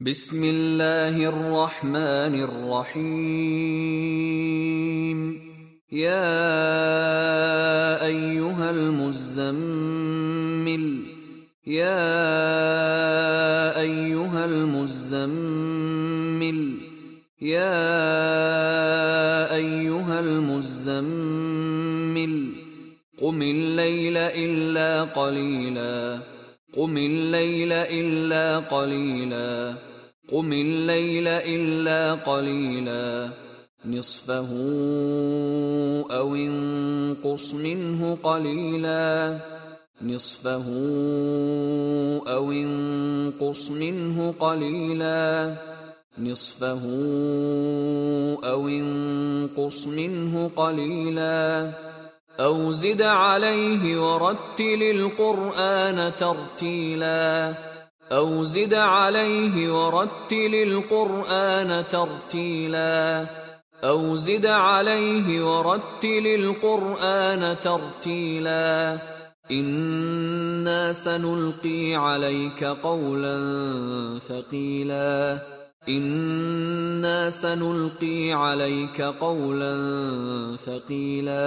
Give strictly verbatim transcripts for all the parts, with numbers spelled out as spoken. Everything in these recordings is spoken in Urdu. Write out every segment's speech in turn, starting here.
बिस्मिल्लाहिर रहमानिर रहीम। या अय्युहल मुज़्ज़म्मिल या अय्युहल मुज़्ज़म्मिल या अय्युहल मुज़्ज़म्मिल क़ुमिल लैला इल्ला क़लीला क़ुमिल लैला इल्ला क़लीला क़ुमिल लैला इल्ला क़लीला निस्फ़हु औ इंक़ुस मिन्हु क़लीला निस्फ़हु औ इंक़ुस मिन्हु क़लीला निस्फ़हु औ इंक़ुस मिन्हु क़लीला औ ज़िद अलैहि वरत्तिलिल क़ुरआन तर्तीला औ ज़िद अलैहि वरत्तिलिल क़ुरआन तर्तीला औ ज़िद अलैहि वरत्तिलिल क़ुरआन तर्तीला इन्ना सनुल्क़ी अलैका क़ौलन थक़ीला इन्ना सनुल्क़ी अलैका क़ौलन थक़ीला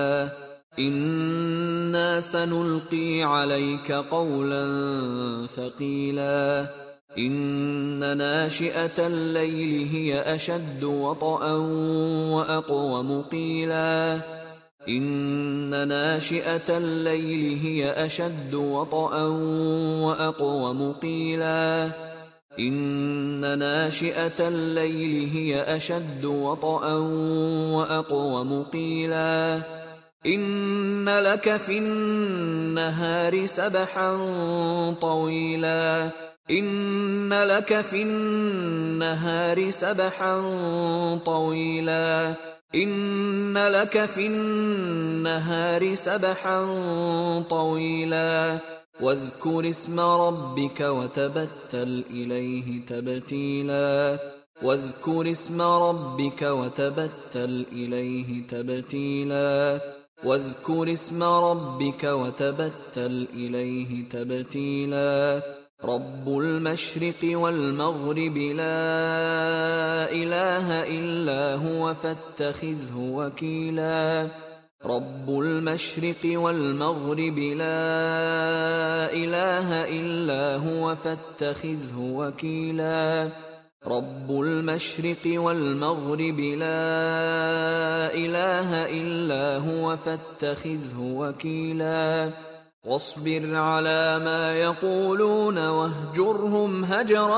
इन्ना सनुल्क़ी अलैका क़ौलन थक़ीला इन्न नाशिअतल लैलि हिय अशद्दु वतअन व अक़वमु क़ीला इन्न नाशिअतल लैलि हिय अशद्दु वतअन व अक़वमु क़ीला इन्न नाशिअतल लैलि हिय अशद्दु वतअन व अक़वमु क़ीला इन्न लक फिन्नहारि सबहन तवीला इन्न लक फिन्नहारि सबहन तवीला इन्न लक फिन्नहारि सबहन तवीला वाذकुर इस्म रब्बिक वतबत्तल इलैहि तबतीला वाذकुर इस्म रब्बिक वतबत्तल इलैहि तबतीला واذكر اسم ربك وتبتل إليه تبتيلا رب المشرق والمغرب لا إله إلا هو فاتخذه وكيلا رب المشرق والمغرب لا إله إلا هو فاتخذه وكيلا رب المشرق والمغرب لا إله إلا هو فاتخذه وكيلا واصبر على ما يقولون واهجرهم هجرا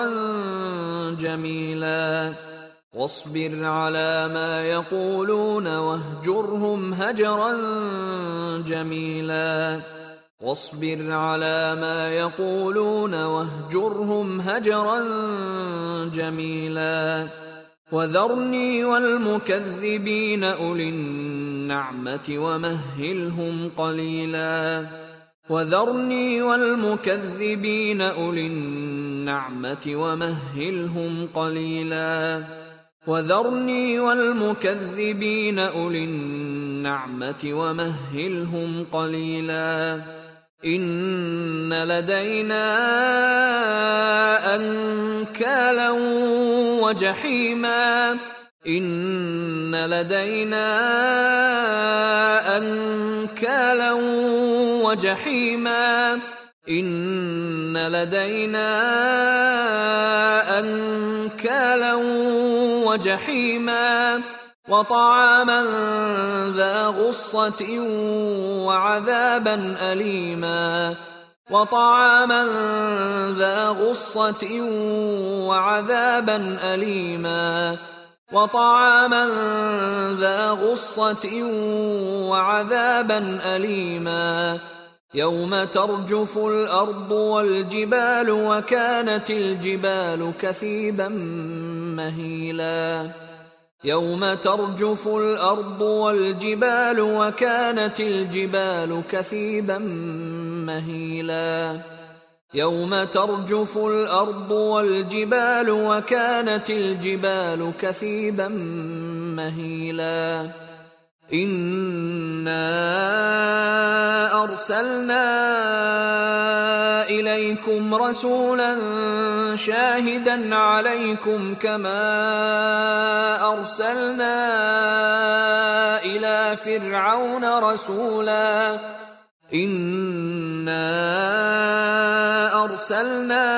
جميلا واصبر على ما يقولون واهجرهم هجرا جميلا واصبر على ما يقولون واهجرهم هجرا جميلا وذرني والمكذبين أولي النعمة ومهلهم قليلا وذرني والمكذبين أولي النعمة ومهلهم قليلا وذرني والمكذبين أولي النعمة ومهلهم قليلا إن لدينا أنكالا وجحيما إن لدينا أنكالا وجحيما إن لدينا أنكالا وجحيما وطعاما ذا غصة وعذابا أليما وطعاما ذا غصة وعذابا أليما وطعاما ذا غصة وعذابا أليما يوم ترجف الأرض والجبال وكانت الجبال كثيبا مهيلا يوم ترجف الأرض والجبال وكانت الجبال كثيبا مهيلا يوم ترجف الأرض والجبال وكانت الجبال كثيبا مهيلا إنا أرسلنا إليكم رسولا شاهدا عليكم كما أرسلنا إلى فرعون رسولا إنا أرسلنا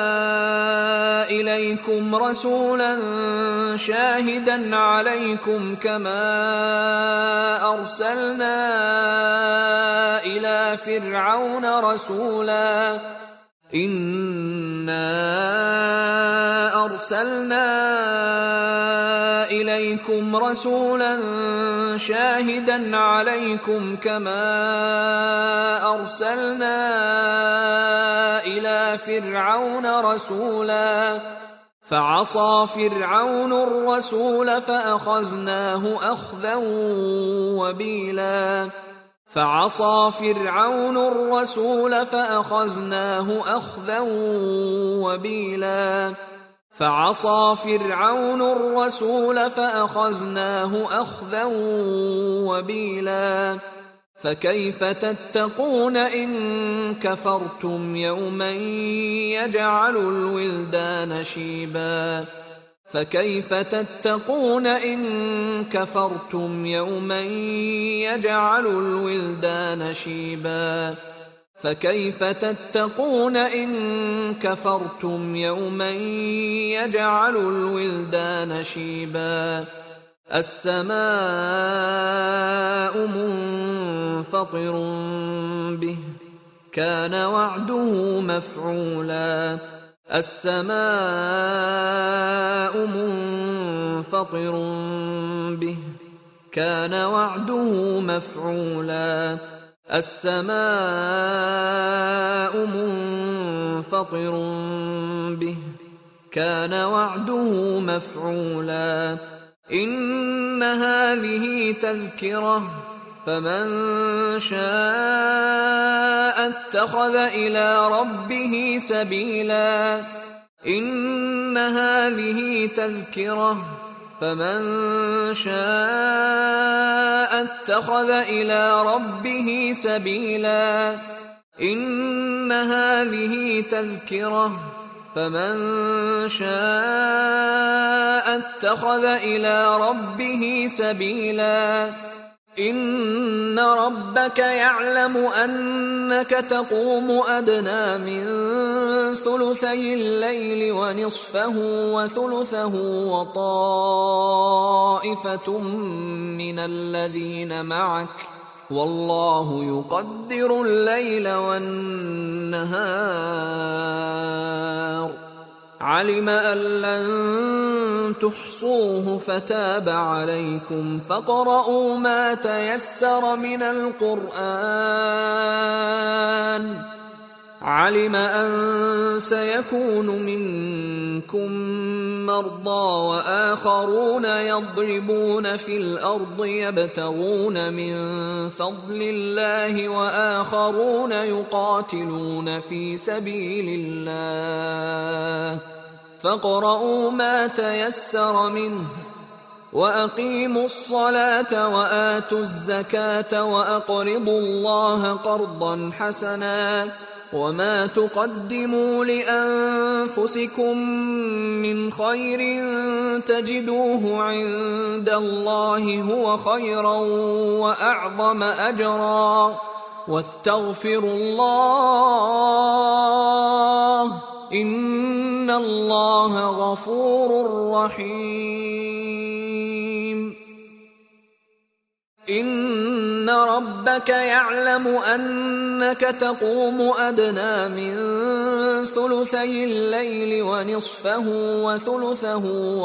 إليكم رسولا شاهدا عليكم كما أرسلنا إلى فرعون رسولا إنا أرسلنا إليكم رسولا شاهدا عليكم كما أرسلنا إلى فرعون رسولا فعصى فرعون الرسول فأخذناه أخذا وبيلا فعصى فرعون الرسول فأخذناه أخذا وبيلا فعصى فرعون الرسول فأخذناه أخذا وبيلا فكيف تتقون إن كفرتم يوما يجعل الولدان شيبا فكيف تتقون إن كفرتم يوما يجعل الولدان شيبا فكيف تتقون إن كفرتم يوما يجعل الولدان شيبا السماء منفطر به كان وعده مفعولا السماء منفطر به كان وعده مفعولا السماء منفطر به كان وعده مفعولا إن هذه تذكرة فمن شاء اتخذ إلى ربه سبيلا إن هذه تذكرة فمن شاء اتخذ إلى ربه سبيلا إن هذه تذكرة فمن شاء اتخذ إلى ربه سبيلا إن ربك يعلم أنك تقوم أدنى من ثلثي الليل ونصفه وثلثه وطائفة من الذين معك والله يقدر الليل والنهار علم أن لن تحصوه فتاب عليكم فاقرؤوا ما تيسر من القرآن علم أن سيكون منكم مرضى وآخرون يضربون في الأرض يبتغون من فضل الله وآخرون يقاتلون في سبيل الله فاقرؤوا ما تيسر منه وأقيموا الصلاة وآتوا الزكاة وأقرضوا الله قرضا حسنا وما تقدموا لأنفسكم من خير تجدوه عند الله هو خيرا وأعظم أجرا واستغفروا الله إن الله غفور رحيم إن ربك يعلم أنك تقوم أدنى من ثلثي الليل ونصفه وثلثه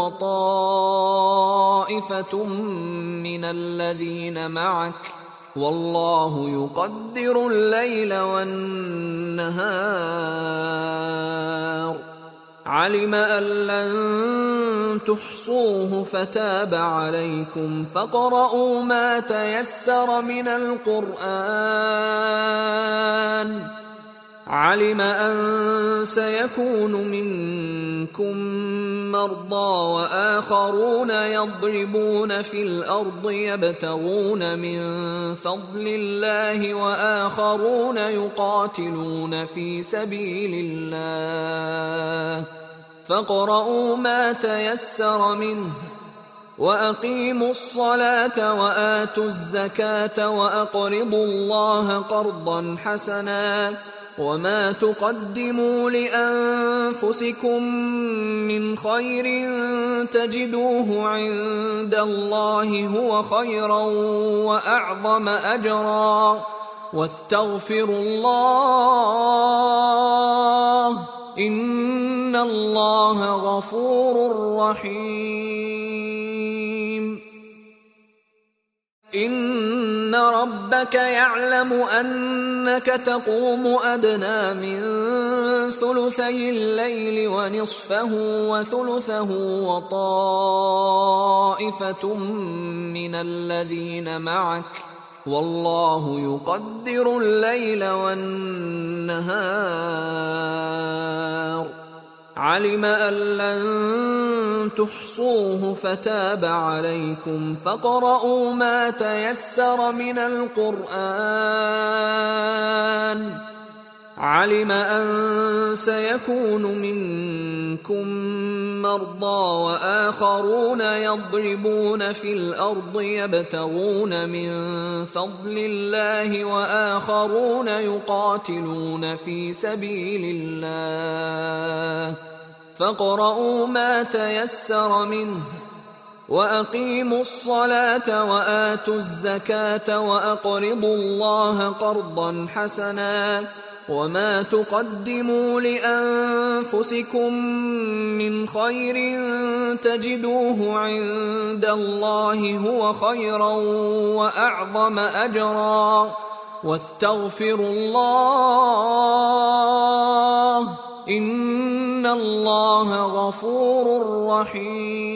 وطائفة من الذين معك والله يقدر الليل والنهار علم أن لن تحصوه فتاب عليكم فاقرؤوا ما تيسر من القرآن علم أن سيكون منكم مرضى وآخرون يضربون في الأرض يبتغون من فضل الله وآخرون يقاتلون في سبيل الله فاقرؤوا ما تيسر منه وأقيموا الصلاة وآتوا الزكاة وأقرضوا الله قرضا حسنا وما تقدموا لأنفسكم من خير تجدوه عند الله هو خيرا وأعظم أجرا واستغفروا الله إن الله غفور رحيم إن ربك يعلم أنك تقوم أدنى من ثلثي الليل ونصفه وثلثه وطائفة من الذين معك والله يقدر الليل والنهار علم أن لن تحصوه فتاب عليكم فاقرؤوا ما تيسر من القرآن علم أن سيكون منكم مرضى وآخرون يضربون في الأرض يبتغون من فضل الله وآخرون يقاتلون في سبيل الله فاقرؤوا ما تيسر منه وأقيموا الصلاة وآتوا الزكاة وأقرضوا الله قرضا حسنا وما تقدموا لأنفسكم من خير تجدوه عند الله هو خيرا وأعظم أجرا واستغفروا الله إن الله غفور رحيم